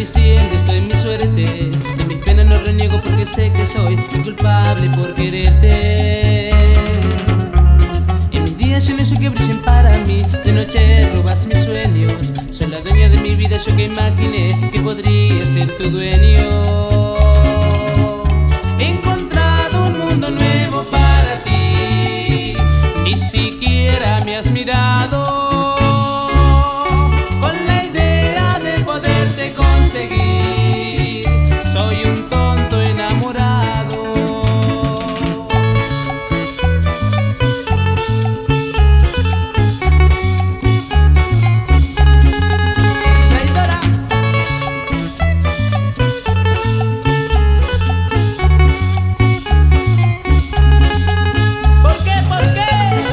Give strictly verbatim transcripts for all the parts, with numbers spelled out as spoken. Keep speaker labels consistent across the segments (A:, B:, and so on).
A: Maldiciendo estoy mi suerte, de mis penas no reniego porque sé que soy inculpable por quererte. En mis días yo no soy que brillen para mí, de noche robas mis sueños. Soy la dueña de mi vida, yo que imaginé que podría ser tu dueño. He encontrado un mundo nuevo para ti, ni siquiera me has mirado. Soy un tonto enamorado. Traidora. ¿Por qué? ¿Por qué?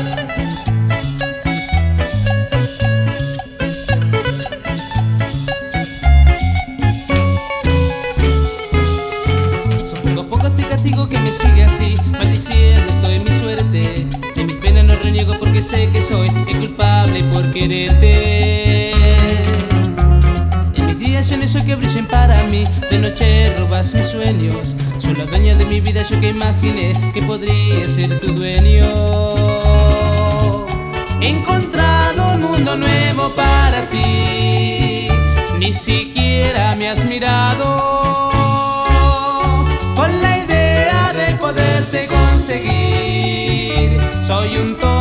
A: Poco a poco te castigo que me sigue así, maldiciendo estoy mi suerte. De mis penas no reniego porque sé que soy el culpable por quererte. En mis días yo no soy que brillen para mí, de noche robas mis sueños. Soy la dueña de mi vida, yo que imaginé que podría ser tu dueño. He encontrado un mundo nuevo para ti, ni siquiera me has mirado. Con la idea de poderte conseguir, soy un tonto